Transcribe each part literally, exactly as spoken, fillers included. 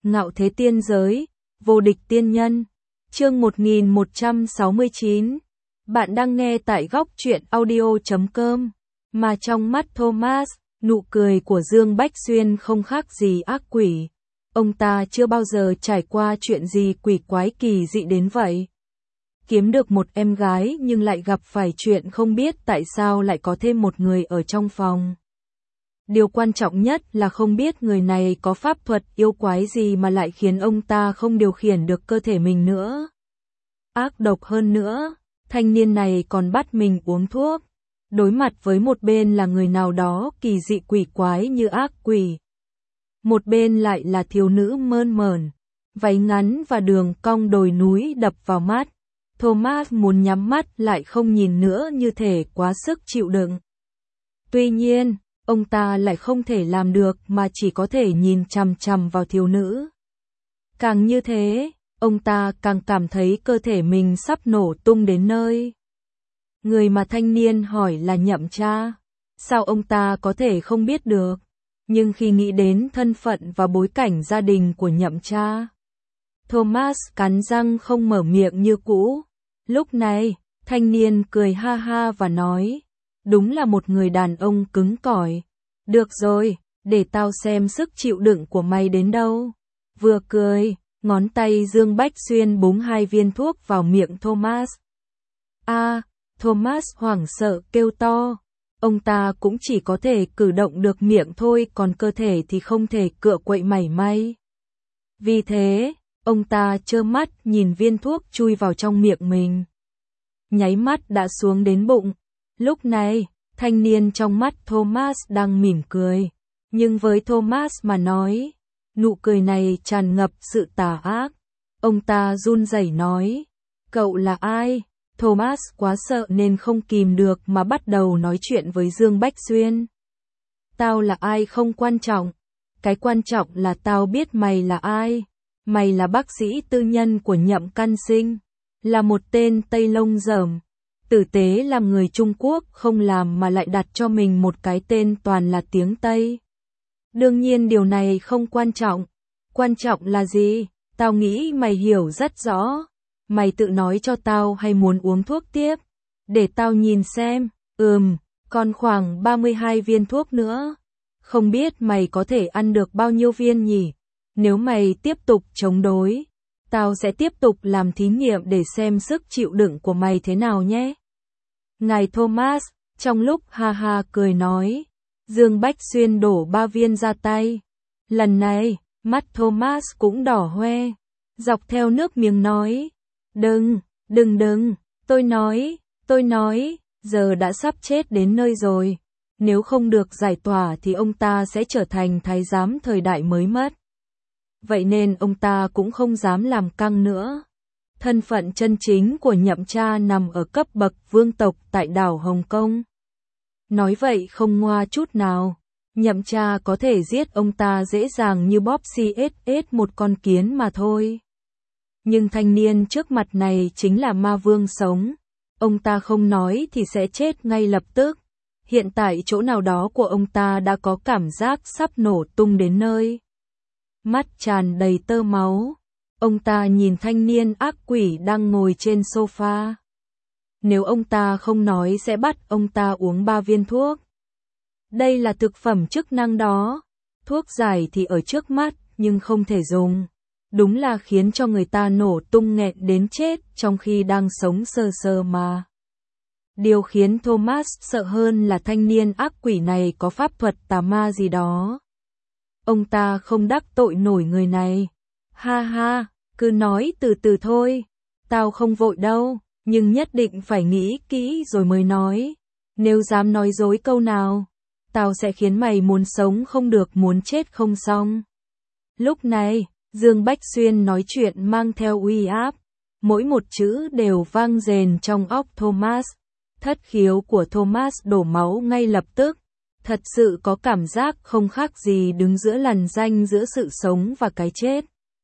Ngạo thế tiên giới, vô địch tiên nhân. Chương một nghìn một trăm sáu mươi chín. Bạn đang nghe tại góc truyện audio chấm com. Mà trong mắt Thomas, nụ cười của Dương Bách Xuyên không khác gì ác quỷ. Ông ta chưa bao giờ trải qua chuyện gì quỷ quái kỳ dị đến vậy. Kiếm được một em gái nhưng lại gặp phải chuyện không biết tại sao lại có thêm một người ở trong phòng. Điều quan trọng nhất là không biết người này có pháp thuật yêu quái gì mà lại khiến ông ta không điều khiển được cơ thể mình nữa. Ác độc hơn nữa, thanh niên này còn bắt mình uống thuốc. Đối mặt với một bên là người nào đó kỳ dị quỷ quái như ác quỷ. Một bên lại là thiếu nữ mơn mởn, váy ngắn và đường cong đồi núi đập vào mắt. Thomas muốn nhắm mắt lại không nhìn nữa như thể quá sức chịu đựng. Tuy nhiên, ông ta lại không thể làm được mà chỉ có thể nhìn chằm chằm vào thiếu nữ. Càng như thế, ông ta càng cảm thấy cơ thể mình sắp nổ tung đến nơi. Người mà thanh niên hỏi là Nhậm Cha. Sao ông ta có thể không biết được? Nhưng khi nghĩ đến thân phận và bối cảnh gia đình của Nhậm Cha, Thomas cắn răng không mở miệng như cũ. Lúc này, thanh niên cười ha ha và nói, đúng là một người đàn ông cứng cỏi. Được rồi, để tao xem sức chịu đựng của mày đến đâu. Vừa cười, ngón tay Dương Bách Xuyên búng hai viên thuốc vào miệng Thomas. A, à, Thomas hoảng sợ kêu to. Ông ta cũng chỉ có thể cử động được miệng thôi, còn cơ thể thì không thể cựa quậy mảy may. Vì thế, ông ta trơ mắt nhìn viên thuốc chui vào trong miệng mình. Nháy mắt đã xuống đến bụng. Lúc này, thanh niên trong mắt Thomas đang mỉm cười. Nhưng với Thomas mà nói, nụ cười này tràn ngập sự tà ác. Ông ta run rẩy nói, cậu là ai? Thomas quá sợ nên không kìm được mà bắt đầu nói chuyện với Dương Bách Xuyên. Tao là ai không quan trọng. Cái quan trọng là tao biết mày là ai. Mày là bác sĩ tư nhân của Nhậm Căn Sinh. Là một tên Tây Lông Dởm. Tử tế làm người Trung Quốc không làm mà lại đặt cho mình một cái tên toàn là tiếng Tây. Đương nhiên điều này không quan trọng. Quan trọng là gì? Tao nghĩ mày hiểu rất rõ. Mày tự nói cho tao hay muốn uống thuốc tiếp? Để tao nhìn xem. Ừm, còn khoảng ba mươi hai viên thuốc nữa. Không biết mày có thể ăn được bao nhiêu viên nhỉ? Nếu mày tiếp tục chống đối, tao sẽ tiếp tục làm thí nghiệm để xem sức chịu đựng của mày thế nào nhé. Ngài Thomas, trong lúc ha ha cười nói, Dương Bách Xuyên đổ ba viên ra tay. Lần này, mắt Thomas cũng đỏ hoe, dọc theo nước miếng nói, đừng, đừng đừng, tôi nói, tôi nói, giờ đã sắp chết đến nơi rồi. Nếu không được giải tỏa thì ông ta sẽ trở thành thái giám thời đại mới mất. Vậy nên ông ta cũng không dám làm căng nữa. Thân phận chân chính của Nhậm Cha nằm ở cấp bậc vương tộc tại đảo Hồng Kông. Nói vậy không ngoa chút nào. Nhậm Cha có thể giết ông ta dễ dàng như bóp xê ét ét một con kiến mà thôi. Nhưng thanh niên trước mặt này chính là ma vương sống. Ông ta không nói thì sẽ chết ngay lập tức. Hiện tại chỗ nào đó của ông ta đã có cảm giác sắp nổ tung đến nơi. Mắt tràn đầy tơ máu. Ông ta nhìn thanh niên ác quỷ đang ngồi trên sofa. Nếu ông ta không nói sẽ bắt ông ta uống ba viên thuốc. Đây là thực phẩm chức năng đó. Thuốc giải thì ở trước mắt nhưng không thể dùng. Đúng là khiến cho người ta nổ tung nghẹn đến chết trong khi đang sống sơ sơ mà. Điều khiến Thomas sợ hơn là thanh niên ác quỷ này có pháp thuật tà ma gì đó. Ông ta không đắc tội nổi người này. Ha ha, cứ nói từ từ thôi. Tao không vội đâu, nhưng nhất định phải nghĩ kỹ rồi mới nói. Nếu dám nói dối câu nào, tao sẽ khiến mày muốn sống không được muốn chết không xong. Lúc này, Dương Bách Xuyên nói chuyện mang theo uy áp. Mỗi một chữ đều vang rền trong óc Thomas. Thất khiếu của Thomas đổ máu ngay lập tức. Thật sự có cảm giác không khác gì đứng giữa lằn ranh giữa sự sống và cái chết.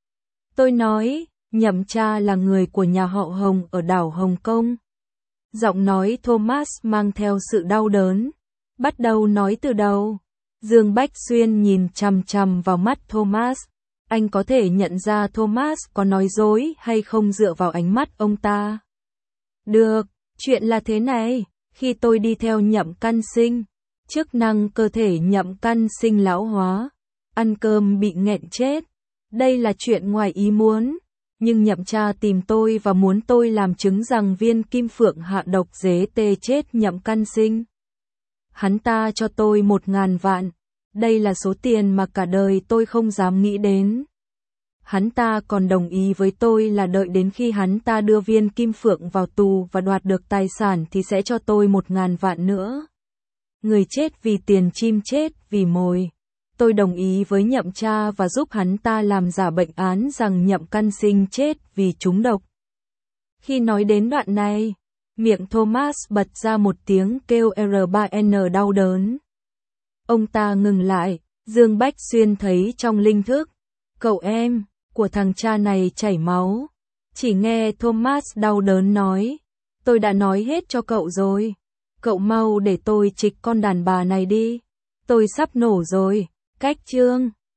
Tôi nói, Nhậm Cha là người của nhà họ Hồng ở đảo Hồng Kông. Giọng nói Thomas mang theo sự đau đớn. Bắt đầu nói từ đầu. Dương Bách Xuyên nhìn chằm chằm vào mắt Thomas. Anh có thể nhận ra Thomas có nói dối hay không dựa vào ánh mắt ông ta. Được, chuyện là thế này, khi tôi đi theo Nhậm Căn Sinh, chức năng cơ thể Nhậm Căn Sinh lão hóa, ăn cơm bị nghẹn chết. Đây là chuyện ngoài ý muốn, nhưng Nhậm cha tìm tôi và muốn tôi làm chứng rằng viên kim phượng hạ độc dế tê chết Nhậm Căn Sinh. Hắn ta cho tôi một ngàn vạn, đây là số tiền mà cả đời tôi không dám nghĩ đến. Hắn ta còn đồng ý với tôi là đợi đến khi hắn ta đưa viên kim phượng vào tù và đoạt được tài sản thì sẽ cho tôi một ngàn vạn nữa. Người chết vì tiền, chim chết vì mồi. Tôi đồng ý với Nhậm cha và giúp hắn ta làm giả bệnh án rằng Nhậm Căn Sinh chết vì trúng độc. Khi nói đến đoạn này, miệng Thomas bật ra một tiếng kêu R ba N đau đớn. Ông ta ngừng lại, Dương Bách Xuyên thấy trong linh thức, cậu em của thằng cha này chảy máu. Chỉ nghe Thomas đau đớn nói, tôi đã nói hết cho cậu rồi. Cậu mau để tôi trịch con đàn bà này đi. Tôi sắp nổ rồi. Cách chương